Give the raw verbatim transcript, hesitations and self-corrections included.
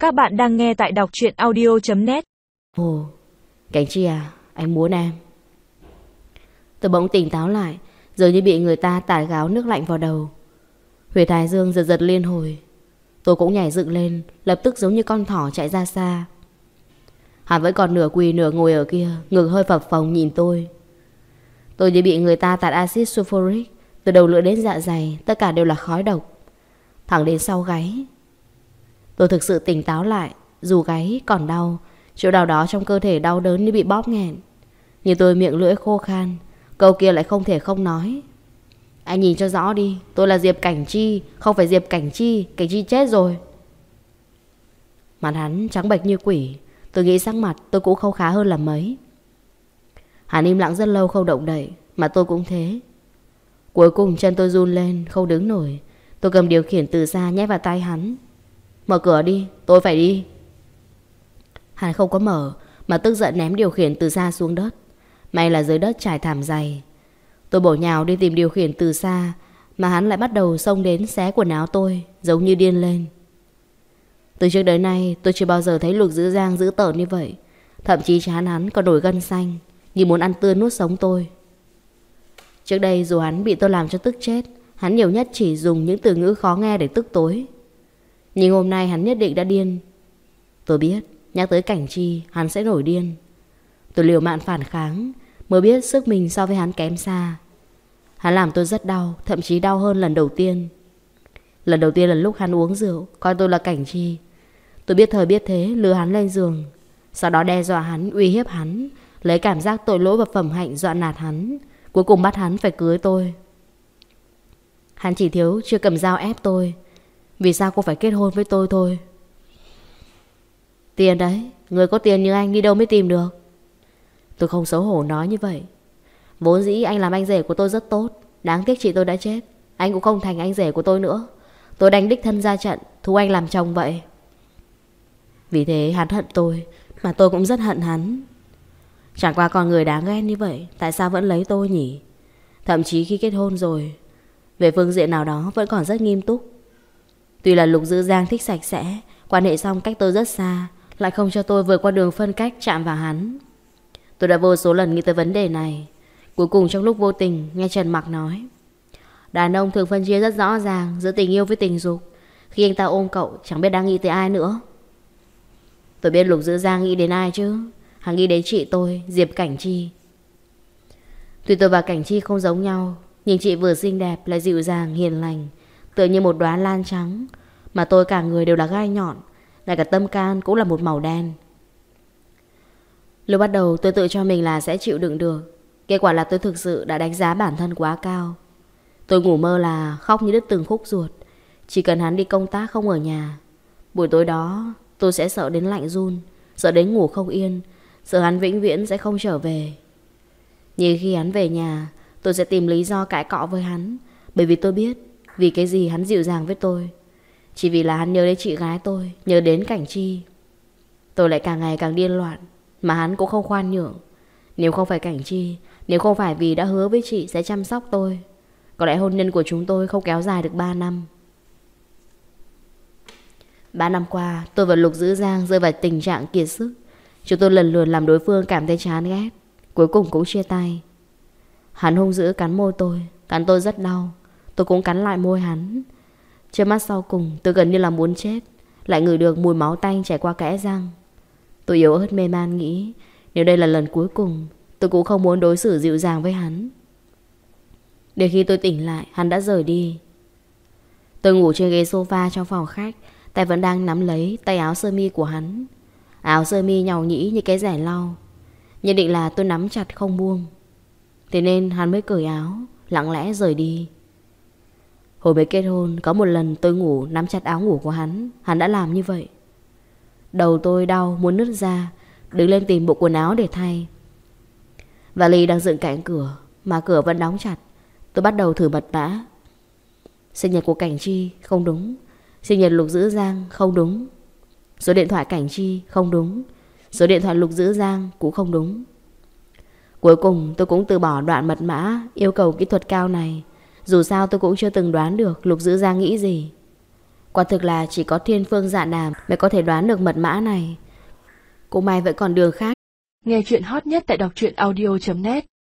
Các bạn đang nghe tại đọc truyện audio chấm net. Ồ, Cảnh Chi à, anh muốn em. Tôi bỗng tỉnh táo lại, dường như bị người ta tạt gáo nước lạnh vào đầu. Huyệt thái dương giật giật liên hồi. Tôi cũng nhảy dựng lên, lập tức giống như con thỏ chạy ra xa. Hắn vẫn còn nửa quỳ nửa ngồi ở kia, ngực hơi phập phồng nhìn tôi. Tôi như bị người ta tạt axit sulfuric, từ đầu lưỡi đến dạ dày, tất cả đều là khói độc, thẳng đến sau gáy. Tôi thực sự tỉnh táo lại, dù gáy còn đau, chỗ nào đó trong cơ thể đau đớn như bị bóp nghẹn. Nhưng tôi miệng lưỡi khô khan, câu kia lại không thể không nói. Anh nhìn cho rõ đi, tôi là Diệp Cảnh Chi, không phải Diệp Cảnh Chi, Cảnh Chi chết rồi. Mặt hắn trắng bệch như quỷ, tôi nghĩ sắc mặt tôi cũng không khá hơn là mấy. Hắn im lặng rất lâu không động đậy, mà tôi cũng thế. Cuối cùng chân tôi run lên, không đứng nổi. Tôi cầm điều khiển từ xa nhét vào tay hắn. Mở cửa đi, tôi phải đi. Hắn không có mở, mà tức giận ném điều khiển từ xa xuống đất. May là dưới đất trải thảm dày. Tôi bổ nhào đi tìm điều khiển từ xa, mà hắn lại bắt đầu xông đến xé quần áo tôi, giống như điên lên. Từ trước đến nay tôi chưa bao giờ thấy Lục Dữ Giang dữ tợn như vậy. Thậm chí trán hắn còn nổi gân xanh, như muốn ăn tươi nuốt sống tôi. Trước đây dù hắn bị tôi làm cho tức chết, hắn nhiều nhất chỉ dùng những từ ngữ khó nghe để tức tối. Nhưng hôm nay hắn nhất định đã điên. Tôi biết, nhắc tới Cảnh Chi, hắn sẽ nổi điên. Tôi liều mạng phản kháng, mới biết sức mình so với hắn kém xa. Hắn làm tôi rất đau, thậm chí đau hơn lần đầu tiên. Lần đầu tiên là lúc hắn uống rượu, coi tôi là Cảnh Chi. Tôi biết thời biết thế, lừa hắn lên giường. Sau đó đe dọa hắn, uy hiếp hắn, lấy cảm giác tội lỗi và phẩm hạnh dọa nạt hắn. Cuối cùng bắt hắn phải cưới tôi. Hắn chỉ thiếu chưa cầm dao ép tôi. Vì sao cô phải kết hôn với tôi thôi? Tiền đấy, người có tiền như anh đi đâu mới tìm được. Tôi không xấu hổ nói như vậy. Vốn dĩ anh làm anh rể của tôi rất tốt, đáng tiếc chị tôi đã chết. Anh cũng không thành anh rể của tôi nữa. Tôi đánh đích thân ra trận, thu anh làm chồng vậy. Vì thế hắn hận tôi, mà tôi cũng rất hận hắn. Chẳng qua con người đáng ghen như vậy, tại sao vẫn lấy tôi nhỉ? Thậm chí khi kết hôn rồi, về phương diện nào đó vẫn còn rất nghiêm túc. Tuy là Lục Dữ Giang thích sạch sẽ, quan hệ xong cách tôi rất xa, lại không cho tôi vượt qua đường phân cách chạm vào hắn. Tôi đã vô số lần nghĩ tới vấn đề này. Cuối cùng trong lúc vô tình nghe Trần Mặc nói, đàn ông thường phân chia rất rõ ràng giữa tình yêu với tình dục. Khi anh ta ôm cậu chẳng biết đang nghĩ tới ai nữa. Tôi biết Lục Dữ Giang nghĩ đến ai chứ. Hắn nghĩ đến chị tôi, Diệp Cảnh Chi. Tuy tôi và Cảnh Chi không giống nhau, nhưng chị vừa xinh đẹp lại dịu dàng, hiền lành, tựa như một đóa lan trắng. Mà tôi cả người đều là gai nhọn, ngay cả tâm can cũng là một màu đen. Lúc bắt đầu tôi tự cho mình là sẽ chịu đựng được. Kết quả là tôi thực sự đã đánh giá bản thân quá cao. Tôi ngủ mơ là khóc như đứt từng khúc ruột. Chỉ cần hắn đi công tác không ở nhà. Buổi tối đó tôi sẽ sợ đến lạnh run, sợ đến ngủ không yên, sợ hắn vĩnh viễn sẽ không trở về. Nhưng khi hắn về nhà, tôi sẽ tìm lý do cãi cọ với hắn. Bởi vì tôi biết vì cái gì hắn dịu dàng với tôi. Chỉ vì là hắn nhớ đến chị gái tôi, nhớ đến Cảnh Chi. Tôi lại càng ngày càng điên loạn, mà hắn cũng không khoan nhượng. Nếu không phải Cảnh Chi, nếu không phải vì đã hứa với chị sẽ chăm sóc tôi, có lẽ hôn nhân của chúng tôi không kéo dài được ba năm. Ba năm qua tôi và Lục Dữ Giang rơi vào tình trạng kiệt sức. Chúng tôi lần lượt làm đối phương cảm thấy chán ghét, cuối cùng cũng chia tay. Hắn hung dữ cắn môi tôi, cắn tôi rất đau. Tôi cũng cắn lại môi hắn. Trước mắt sau cùng tôi gần như là muốn chết, lại ngửi được mùi máu tanh chảy qua kẽ răng. Tôi yếu ớt mê man nghĩ, nếu đây là lần cuối cùng, tôi cũng không muốn đối xử dịu dàng với hắn. Đến khi tôi tỉnh lại, hắn đã rời đi. Tôi ngủ trên ghế sofa trong phòng khách, tay vẫn đang nắm lấy tay áo sơ mi của hắn. Áo sơ mi nhàu nhĩ như cái rẻ lau. Nhất định là tôi nắm chặt không buông. Thế nên hắn mới cởi áo, lặng lẽ rời đi. Hồi mới kết hôn, có một lần tôi ngủ nắm chặt áo ngủ của hắn, hắn đã làm như vậy. Đầu tôi đau muốn nứt ra, đứng lên tìm bộ quần áo để thay. Vali đang dựng cạnh cửa, mà cửa vẫn đóng chặt. Tôi bắt đầu thử mật mã. Sinh nhật của Cảnh Chi không đúng, sinh nhật Lục Dữ Giang không đúng, số điện thoại Cảnh Chi không đúng, số điện thoại Lục Dữ Giang cũng không đúng. Cuối cùng tôi cũng từ bỏ đoạn mật mã yêu cầu kỹ thuật cao này. Dù sao tôi cũng chưa từng đoán được Lục Dữ Giang nghĩ gì. Quả thực là chỉ có thiên phương dạ đàm mới có thể đoán được mật mã này. Cũng may vẫn còn đường khác. Nghe chuyện hot nhất tại đọc truyện audio chấm net.